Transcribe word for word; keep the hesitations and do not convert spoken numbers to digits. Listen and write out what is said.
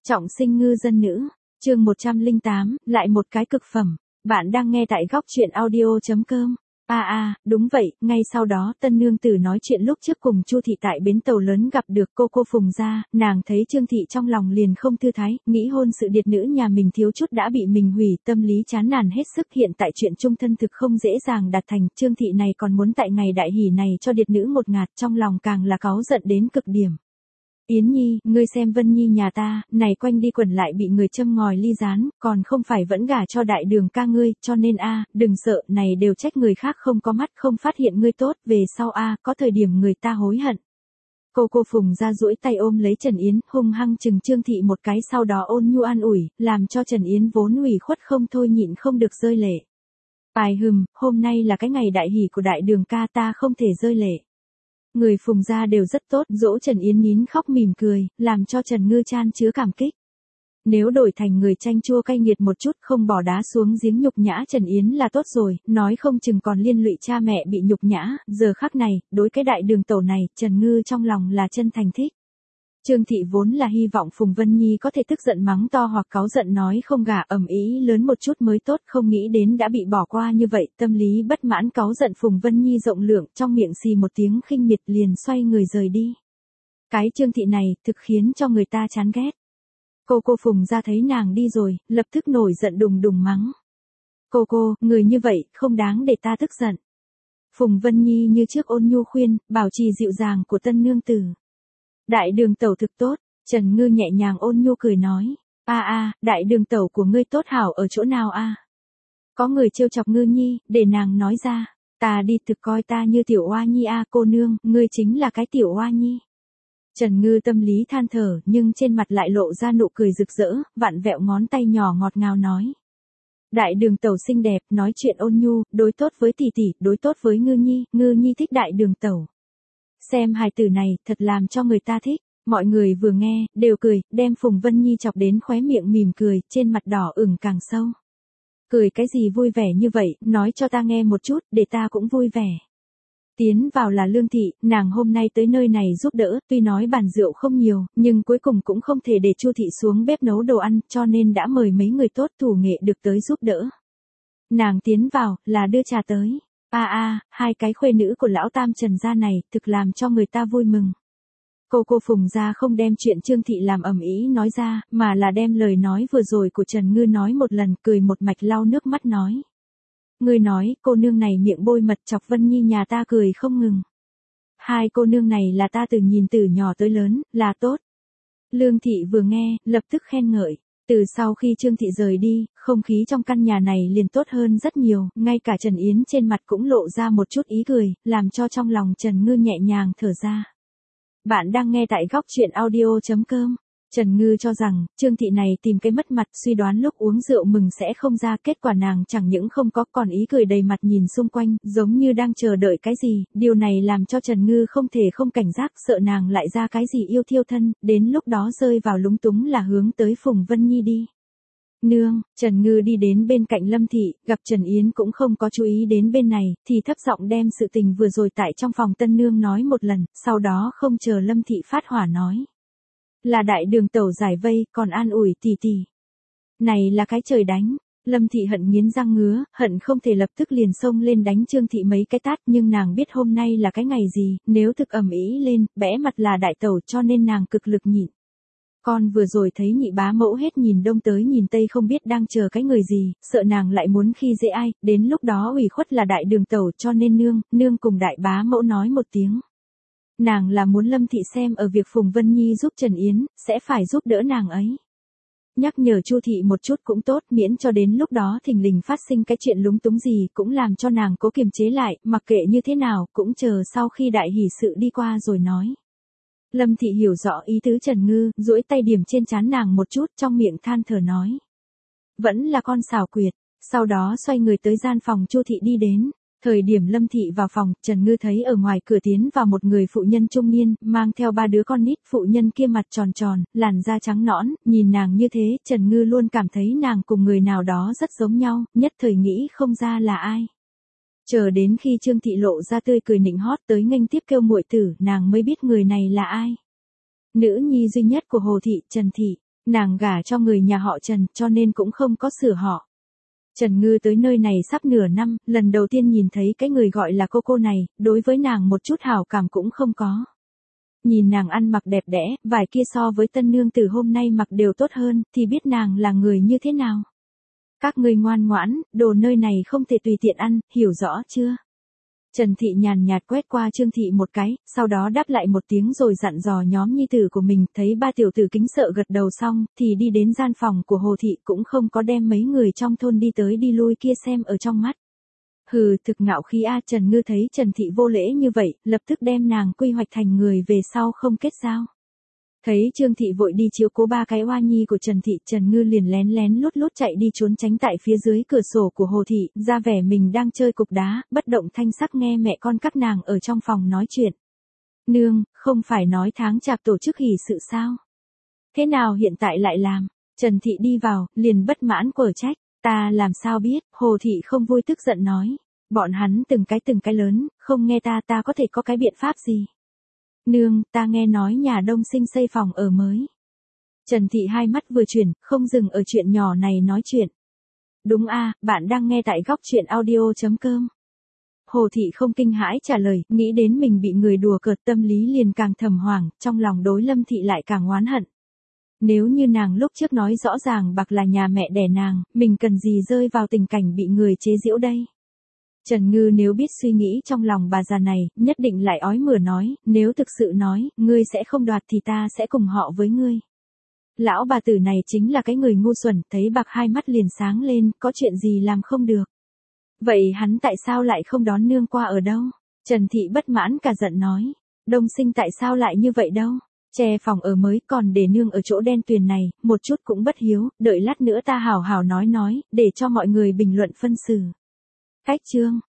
Trọng sinh ngư dân nữ, chương một trăm lẻ tám, lại một cái cực phẩm. Bạn đang nghe tại góc truyện audio chấm com. À à, đúng vậy, ngay sau đó tân nương tử nói chuyện lúc trước cùng Chu thị tại bến tàu lớn gặp được cô cô Phùng gia, nàng thấy Trương thị trong lòng liền không thư thái, nghĩ hôn sự điệt nữ nhà mình thiếu chút đã bị mình hủy, tâm lý chán nản hết sức, hiện tại chuyện chung thân thực không dễ dàng đạt thành, Trương thị này còn muốn tại ngày đại hỷ này cho điệt nữ một ngạt, trong lòng càng là cáu giận đến cực điểm. Yến Nhi, ngươi xem Vân Nhi nhà ta, này quanh đi quẩn lại bị người châm ngòi ly gián, còn không phải vẫn gả cho đại đường ca ngươi, cho nên a, đừng sợ, này đều trách người khác không có mắt không phát hiện ngươi tốt, về sau a, có thời điểm người ta hối hận. Cô cô Phùng ra duỗi tay ôm lấy Trần Yến, hung hăng chừng Trương thị một cái, sau đó ôn nhu an ủi, làm cho Trần Yến vốn ủy khuất không thôi nhịn không được rơi lệ. Bài hừm, hôm nay là cái ngày đại hỷ của đại đường ca, ta không thể rơi lệ. Người Phùng gia đều rất tốt, dỗ Trần Yến nín khóc mỉm cười, làm cho Trần Ngư chan chứa cảm kích. Nếu đổi thành người chanh chua cay nghiệt một chút không bỏ đá xuống giếng nhục nhã Trần Yến là tốt rồi, nói không chừng còn liên lụy cha mẹ bị nhục nhã, giờ khắc này, đối cái đại đường tẩu này, Trần Ngư trong lòng là chân thành thích. Trương thị vốn là hy vọng Phùng Vân Nhi có thể tức giận mắng to hoặc cáu giận nói không gả ầm ĩ lớn một chút mới tốt, không nghĩ đến đã bị bỏ qua như vậy, tâm lý bất mãn cáu giận Phùng Vân Nhi rộng lượng, trong miệng xì một tiếng khinh miệt liền xoay người rời đi. Cái Trương thị này thực khiến cho người ta chán ghét. Cô cô Phùng ra thấy nàng đi rồi, lập tức nổi giận đùng đùng mắng. Cô cô, người như vậy, không đáng để ta tức giận. Phùng Vân Nhi như trước ôn nhu khuyên, bảo trì dịu dàng của tân nương tử. Đại đường tẩu thực tốt, Trần Ngư nhẹ nhàng ôn nhu cười nói. A a, đại đường tẩu của ngươi tốt hảo ở chỗ nào a? Có người trêu chọc Ngư Nhi, để nàng nói ra. Ta đi thực coi ta như tiểu oa nhi a, cô nương, ngươi chính là cái tiểu oa nhi. Trần Ngư tâm lý than thở, nhưng trên mặt lại lộ ra nụ cười rực rỡ, vặn vẹo ngón tay nhỏ ngọt ngào nói. Đại đường tẩu xinh đẹp, nói chuyện ôn nhu, đối tốt với tỷ tỷ, đối tốt với Ngư Nhi, Ngư Nhi thích đại đường tẩu. Xem hài tử này, thật làm cho người ta thích. Mọi người vừa nghe, đều cười, đem Phùng Vân Nhi chọc đến khóe miệng mỉm cười, trên mặt đỏ ửng càng sâu. Cười cái gì vui vẻ như vậy, nói cho ta nghe một chút, để ta cũng vui vẻ. Tiến vào là Lương thị, nàng hôm nay tới nơi này giúp đỡ, tuy nói bàn rượu không nhiều, nhưng cuối cùng cũng không thể để Chu thị xuống bếp nấu đồ ăn, cho nên đã mời mấy người tốt thủ nghệ được tới giúp đỡ. Nàng tiến vào, là đưa trà tới. A à, a, à, hai cái khuê nữ của lão tam Trần gia này, thực làm cho người ta vui mừng. Cô cô Phùng gia không đem chuyện Trương thị làm ầm ĩ nói ra, mà là đem lời nói vừa rồi của Trần Ngư nói một lần, cười một mạch lau nước mắt nói. Ngươi nói, cô nương này miệng bôi mật chọc Vân Nhi nhà ta cười không ngừng. Hai cô nương này là ta từ nhìn từ nhỏ tới lớn, là tốt. Lương thị vừa nghe, lập tức khen ngợi. Từ sau khi Trương thị rời đi, không khí trong căn nhà này liền tốt hơn rất nhiều, ngay cả Trần Yến trên mặt cũng lộ ra một chút ý cười, làm cho trong lòng Trần Ngư nhẹ nhàng thở ra. Bạn đang nghe tại góc truyện audio chấm com. Trần Ngư cho rằng, Trương thị này tìm cái mất mặt, suy đoán lúc uống rượu mừng sẽ không ra, kết quả nàng chẳng những không có, còn ý cười đầy mặt nhìn xung quanh, giống như đang chờ đợi cái gì, điều này làm cho Trần Ngư không thể không cảnh giác, sợ nàng lại ra cái gì yêu thiêu thân, đến lúc đó rơi vào lúng túng là hướng tới Phùng Vân Nhi đi. Nương, Trần Ngư đi đến bên cạnh Lâm thị, gặp Trần Yến cũng không có chú ý đến bên này, thì thấp giọng đem sự tình vừa rồi tại trong phòng tân nương nói một lần, sau đó không chờ Lâm thị phát hỏa nói. Là đại đường tẩu giải vây, còn an ủi tỷ tỷ. Này là cái trời đánh. Lâm thị hận nghiến răng ngứa, hận không thể lập tức liền xông lên đánh Trương thị mấy cái tát, nhưng nàng biết hôm nay là cái ngày gì, nếu thực ầm ĩ lên, bẽ mặt là đại tẩu, cho nên nàng cực lực nhịn. Con vừa rồi thấy nhị bá mẫu hết nhìn đông tới nhìn tây không biết đang chờ cái người gì, sợ nàng lại muốn khi dễ ai, đến lúc đó ủy khuất là đại đường tẩu, cho nên nương, nương cùng đại bá mẫu nói một tiếng. Nàng là muốn Lâm thị xem ở việc Phùng Vân Nhi giúp Trần Yến, sẽ phải giúp đỡ nàng ấy. Nhắc nhở Chu thị một chút cũng tốt, miễn cho đến lúc đó thình lình phát sinh cái chuyện lúng túng gì, cũng làm cho nàng cố kiềm chế lại, mặc kệ như thế nào, cũng chờ sau khi đại hỷ sự đi qua rồi nói. Lâm thị hiểu rõ ý tứ Trần Ngư, duỗi tay điểm trên trán nàng một chút, trong miệng than thở nói. Vẫn là con xảo quyệt, sau đó xoay người tới gian phòng Chu thị đi đến. Thời điểm Lâm thị vào phòng, Trần Ngư thấy ở ngoài cửa tiến vào một người phụ nhân trung niên, mang theo ba đứa con nít, phụ nhân kia mặt tròn tròn, làn da trắng nõn, nhìn nàng như thế, Trần Ngư luôn cảm thấy nàng cùng người nào đó rất giống nhau, nhất thời nghĩ không ra là ai. Chờ đến khi Trương thị lộ ra tươi cười nịnh hót tới nghênh tiếp kêu muội tử, nàng mới biết người này là ai. Nữ nhi duy nhất của Hồ thị, Trần thị. Nàng gả cho người nhà họ Trần cho nên cũng không có sửa họ. Trần Ngư tới nơi này sắp nửa năm, lần đầu tiên nhìn thấy cái người gọi là cô cô này, đối với nàng một chút hảo cảm cũng không có. Nhìn nàng ăn mặc đẹp đẽ, vải kia so với tân nương từ hôm nay mặc đều tốt hơn, thì biết nàng là người như thế nào. Các ngươi ngoan ngoãn, đồ nơi này không thể tùy tiện ăn, hiểu rõ chưa? Trần Thị nhàn nhạt quét qua Trương Thị một cái, sau đó đáp lại một tiếng rồi dặn dò nhóm nhi tử của mình, thấy ba tiểu tử kính sợ gật đầu xong, thì đi đến gian phòng của Hồ Thị cũng không có đem mấy người trong thôn đi tới đi lui kia xem ở trong mắt. Hừ, thực ngạo khí a. Trần Ngư thấy Trần Thị vô lễ như vậy, lập tức đem nàng quy hoạch thành người về sau không kết giao. Thấy Trương Thị vội đi chiếu cố ba cái oa nhi của Trần Thị, Trần Ngư liền lén lén lút lút chạy đi trốn tránh tại phía dưới cửa sổ của Hồ Thị, ra vẻ mình đang chơi cục đá, bất động thanh sắc nghe mẹ con các nàng ở trong phòng nói chuyện. Nương, không phải nói tháng chạp tổ chức hỷ sự sao? Thế nào hiện tại lại làm? Trần Thị đi vào, liền bất mãn quở trách. Ta làm sao biết? Hồ Thị không vui tức giận nói. Bọn hắn từng cái từng cái lớn, không nghe ta ta có thể có cái biện pháp gì? Nương, ta nghe nói nhà Đông Sinh xây phòng ở mới. Trần Thị hai mắt vừa chuyển, không dừng ở chuyện nhỏ này nói chuyện. Đúng a, bạn đang nghe tại góc chuyện audio chấm com. Hồ Thị không kinh hãi trả lời, nghĩ đến mình bị người đùa cợt tâm lý liền càng thầm hoảng, trong lòng đối Lâm Thị lại càng oán hận. Nếu như nàng lúc trước nói rõ ràng bạc là nhà mẹ đẻ nàng, mình cần gì rơi vào tình cảnh bị người chế giễu đây? Trần Ngư nếu biết suy nghĩ trong lòng bà già này, nhất định lại ói mửa nói, nếu thực sự nói, ngươi sẽ không đoạt thì ta sẽ cùng họ với ngươi. Lão bà tử này chính là cái người ngu xuẩn, thấy bạc hai mắt liền sáng lên, có chuyện gì làm không được. Vậy hắn tại sao lại không đón nương qua ở đâu? Trần Thị bất mãn cả giận nói, Đông Sinh tại sao lại như vậy đâu? Che phòng ở mới còn để nương ở chỗ đen tuyền này, một chút cũng bất hiếu, đợi lát nữa ta hảo hảo nói nói, để cho mọi người bình luận phân xử. Cách chương